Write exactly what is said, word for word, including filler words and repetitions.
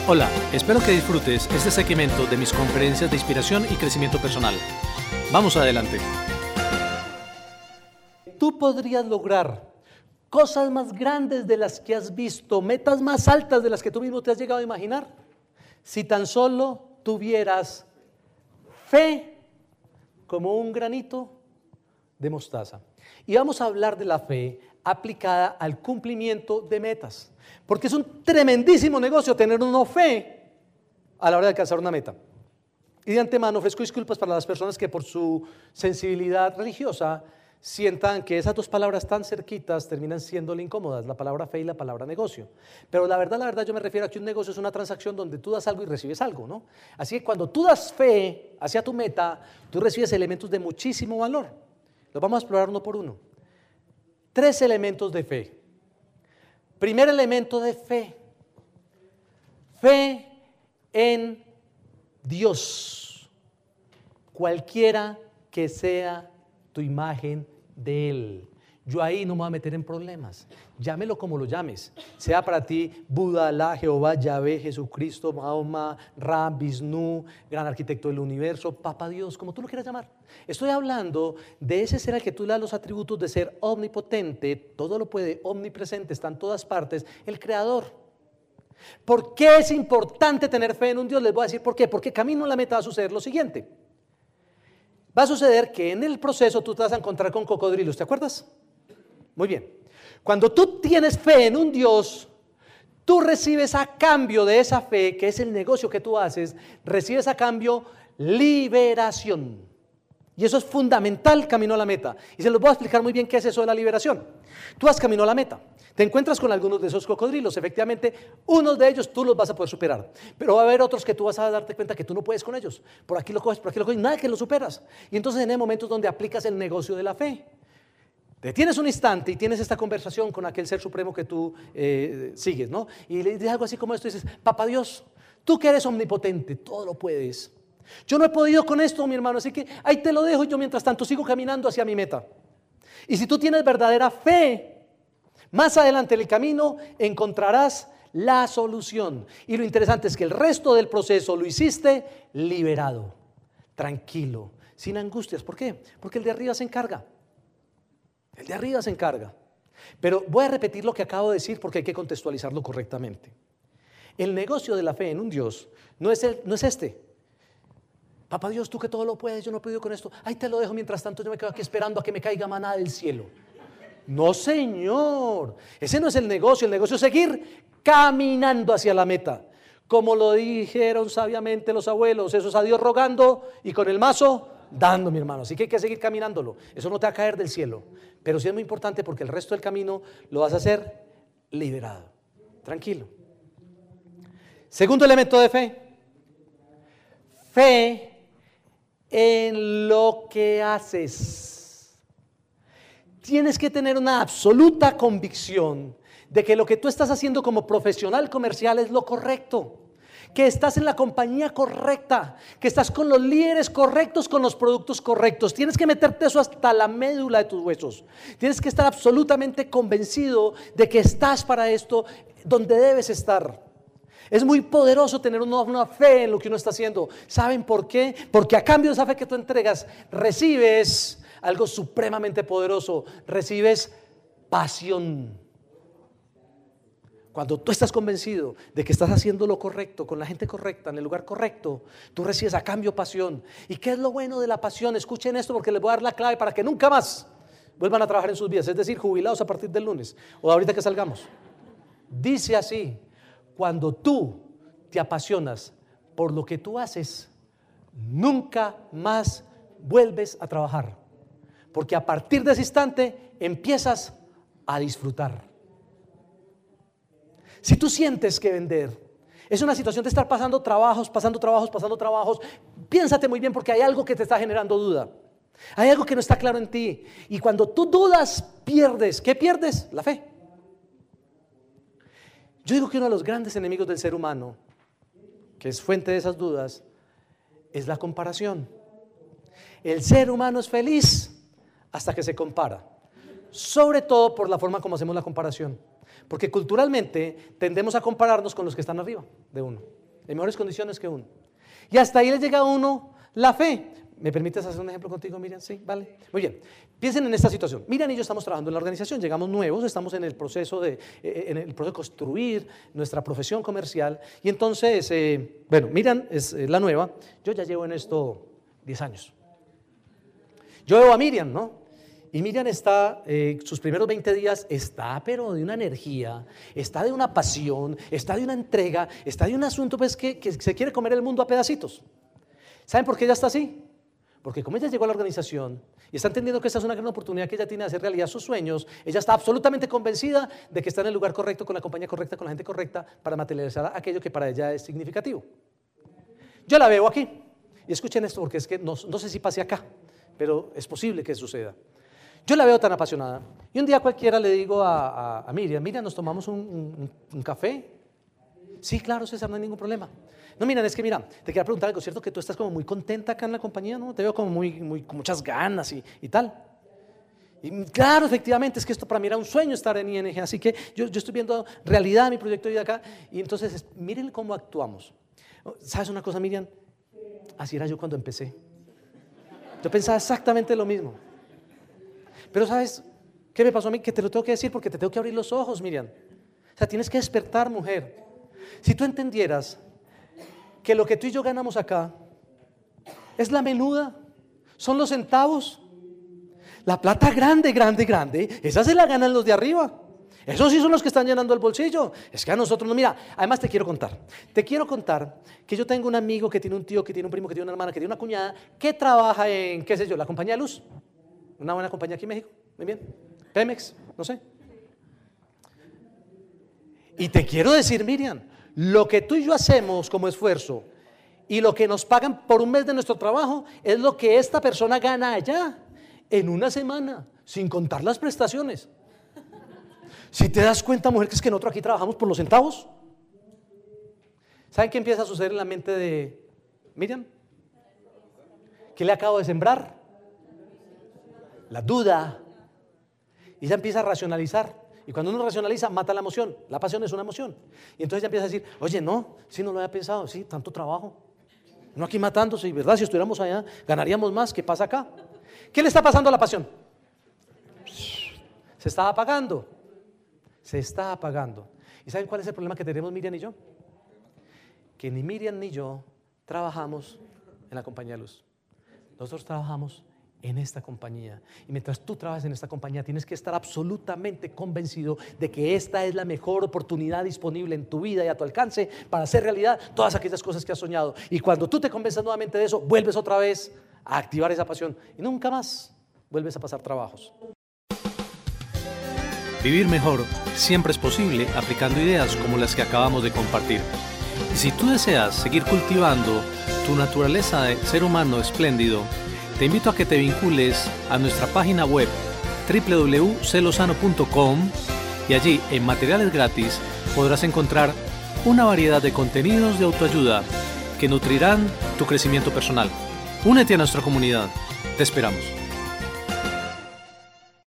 Hola, espero que disfrutes este segmento de mis conferencias de inspiración y crecimiento personal. Vamos adelante. Tú podrías lograr cosas más grandes de las que has visto, metas más altas de las que tú mismo te has llegado a imaginar, si tan solo tuvieras fe como un granito de mostaza. Y vamos a hablar de la fe aplicada al cumplimiento de metas, porque es un tremendísimo negocio tener una fe a la hora de alcanzar una meta. Y de antemano ofrezco disculpas para las personas que por su sensibilidad religiosa sientan que esas dos palabras tan cerquitas terminan siendo incómodas, la palabra fe y la palabra negocio. Pero la verdad, la verdad yo me refiero a que un negocio es una transacción donde tú das algo y recibes algo, ¿no? Así que cuando tú das fe hacia tu meta, tú recibes elementos de muchísimo valor. Los vamos a explorar uno por uno. Tres elementos de fe. Primer elemento de fe. Fe en Dios, cualquiera que sea tu imagen de Él. Yo ahí no me voy a meter en problemas. Llámelo como lo llames. Sea para ti Buda, Alá, Jehová, Yahvé, Jesucristo, Mahoma, Ra, Vishnu, gran arquitecto del universo, Papa Dios, como tú lo quieras llamar. Estoy hablando de ese ser al que tú le das los atributos de ser omnipotente, todo lo puede, omnipresente, está en todas partes, el creador. ¿Por qué es importante tener fe en un Dios? Les voy a decir por qué. Porque camino a la meta va a suceder lo siguiente. Va a suceder que en el proceso tú te vas a encontrar con cocodrilos, ¿te acuerdas? Muy bien. Cuando tú tienes fe en un Dios, tú recibes a cambio de esa fe, que es el negocio que tú haces, recibes a cambio liberación. Y eso es fundamental camino a la meta. Y se los voy a explicar muy bien qué es eso de la liberación. Tú vas camino a la meta. Te encuentras con algunos de esos cocodrilos. Efectivamente, unos de ellos tú los vas a poder superar. Pero va a haber otros que tú vas a darte cuenta que tú no puedes con ellos. Por aquí lo coges, por aquí lo coges, nada que lo superas. Y entonces en el momentos donde aplicas el negocio de la fe. Detienes un instante y tienes esta conversación con aquel ser supremo que tú eh, sigues, ¿no? Y le dices algo así como esto y dices: Papá Dios, tú que eres omnipotente, todo lo puedes. Yo no he podido con esto, mi hermano, así que ahí te lo dejo y yo mientras tanto sigo caminando hacia mi meta. Y si tú tienes verdadera fe, más adelante en el camino encontrarás la solución. Y lo interesante es que el resto del proceso lo hiciste liberado, tranquilo, sin angustias. ¿Por qué? Porque el de arriba se encarga. El de arriba se encarga. Pero voy a repetir lo que acabo de decir porque hay que contextualizarlo correctamente. El negocio de la fe en un Dios no es, el, no es este. Papá Dios, tú que todo lo puedes, yo no he podido con esto. Ahí te lo dejo, mientras tanto yo me quedo aquí esperando a que me caiga maná del cielo. No, señor. Ese no es el negocio. El negocio es seguir caminando hacia la meta. Como lo dijeron sabiamente los abuelos, eso es a Dios rogando y con el mazo dando, mi hermano. Así que hay que seguir caminándolo. Eso no te va a caer del cielo. Pero sí es muy importante porque el resto del camino lo vas a hacer liberado. Tranquilo. Segundo elemento de fe. Fe en lo que haces. Tienes que tener una absoluta convicción de que lo que tú estás haciendo como profesional comercial es lo correcto, que estás en la compañía correcta, que estás con los líderes correctos, con los productos correctos. Tienes que meterte eso hasta la médula de tus huesos. Tienes que estar absolutamente convencido de que estás para esto donde debes estar. Es muy poderoso tener una, una fe en lo que uno está haciendo. ¿Saben por qué? Porque a cambio de esa fe que tú entregas, recibes algo supremamente poderoso. Recibes pasión. Cuando tú estás convencido de que estás haciendo lo correcto, con la gente correcta, en el lugar correcto, tú recibes a cambio pasión. ¿Y qué es lo bueno de la pasión? Escuchen esto porque les voy a dar la clave para que nunca más vuelvan a trabajar en sus vidas. Es decir, jubilados a partir del lunes o ahorita que salgamos. Dice así: cuando tú te apasionas por lo que tú haces, nunca más vuelves a trabajar. Porque a partir de ese instante empiezas a disfrutar. Si tú sientes que vender es una situación de estar pasando trabajos, pasando trabajos, pasando trabajos, piénsate muy bien porque hay algo que te está generando duda. Hay algo que no está claro en ti. Y cuando tú dudas, pierdes. ¿Qué pierdes? La fe. Yo digo que uno de los grandes enemigos del ser humano, que es fuente de esas dudas, es la comparación. El ser humano es feliz hasta que se compara, sobre todo por la forma como hacemos la comparación. Porque culturalmente tendemos a compararnos con los que están arriba de uno, en mejores condiciones que uno. Y hasta ahí le llega a uno la fe. ¿Me permites hacer un ejemplo contigo, Miriam? Sí, vale. Muy bien. Piensen en esta situación. Miriam y yo estamos trabajando en la organización, llegamos nuevos, estamos en el proceso de, eh, en el proceso de construir nuestra profesión comercial. Y entonces, eh, bueno, Miriam es eh, la nueva, yo ya llevo en esto diez años. Yo veo a Miriam, ¿no? Y Miriam está, eh, sus primeros veinte días, está pero de una energía, está de una pasión, está de una entrega, está de un asunto pues que, que se quiere comer el mundo a pedacitos. ¿Saben por qué ella está así? Porque como ella llegó a la organización y está entendiendo que esta es una gran oportunidad que ella tiene de hacer realidad sus sueños, ella está absolutamente convencida de que está en el lugar correcto, con la compañía correcta, con la gente correcta, para materializar aquello que para ella es significativo. Yo la veo aquí, y escuchen esto porque es que no, no sé si pase acá, pero es posible que suceda. Yo la veo tan apasionada, y un día cualquiera le digo a, a, a Miriam, Miriam, ¿nos tomamos un, un, un café? Sí, claro, César, no hay ningún problema. No, mira, es que mira, te quería preguntar algo, ¿cierto? Que tú estás como muy contenta acá en la compañía, ¿no? Te veo como muy, muy con muchas ganas y, y tal. Y claro, efectivamente, es que esto para mí era un sueño estar en I N G, así que yo, yo estoy viendo realidad mi proyecto de vida acá, y entonces, miren cómo actuamos. ¿Sabes una cosa, Miriam? Así era yo cuando empecé. Yo pensaba exactamente lo mismo. Pero ¿sabes qué me pasó a mí? Que te lo tengo que decir porque te tengo que abrir los ojos, Miriam. O sea, tienes que despertar, mujer. Si tú entendieras que lo que tú y yo ganamos acá es la menuda, son los centavos, la plata grande, grande, grande, esa se la ganan los de arriba. Esos sí son los que están llenando el bolsillo. Es que a nosotros no, mira, además te quiero contar, te quiero contar que yo tengo un amigo que tiene un tío, que tiene un primo, que tiene una hermana, que tiene una cuñada, que trabaja en, qué sé yo, la compañía de luz, una buena compañía aquí en México, muy bien, Pemex, no sé. Y te quiero decir, Miriam, lo que tú y yo hacemos como esfuerzo y lo que nos pagan por un mes de nuestro trabajo es lo que esta persona gana allá en una semana, sin contar las prestaciones. Si te das cuenta, mujer, que es que nosotros aquí trabajamos por los centavos. ¿Saben qué empieza a suceder en la mente de Miriam? ¿Qué le acabo de sembrar? La duda. Y ella empieza a racionalizar. Y cuando uno racionaliza, mata la emoción. La pasión es una emoción. Y entonces ella empieza a decir, oye, no, si no lo había pensado, sí, tanto trabajo. No aquí matándose, ¿verdad? Si estuviéramos allá, ganaríamos más. ¿Qué pasa acá? ¿Qué le está pasando a la pasión? Se está apagando. Se está apagando. ¿Y saben cuál es el problema que tenemos Miriam y yo? Que ni Miriam ni yo trabajamos en la compañía de luz. Nosotros trabajamos en esta compañía. Y mientras tú trabajas en esta compañía, tienes que estar absolutamente convencido de que esta es la mejor oportunidad disponible en tu vida y a tu alcance para hacer realidad todas aquellas cosas que has soñado. Y cuando tú te convences nuevamente de eso, vuelves otra vez a activar esa pasión y nunca más vuelves a pasar trabajos. Vivir mejor siempre es posible aplicando ideas como las que acabamos de compartir. Y si tú deseas seguir cultivando tu naturaleza de ser humano espléndido, te invito a que te vincules a nuestra página web doble u doble u doble u punto celosano punto com y allí en materiales gratis podrás encontrar una variedad de contenidos de autoayuda que nutrirán tu crecimiento personal. Únete a nuestra comunidad. Te esperamos.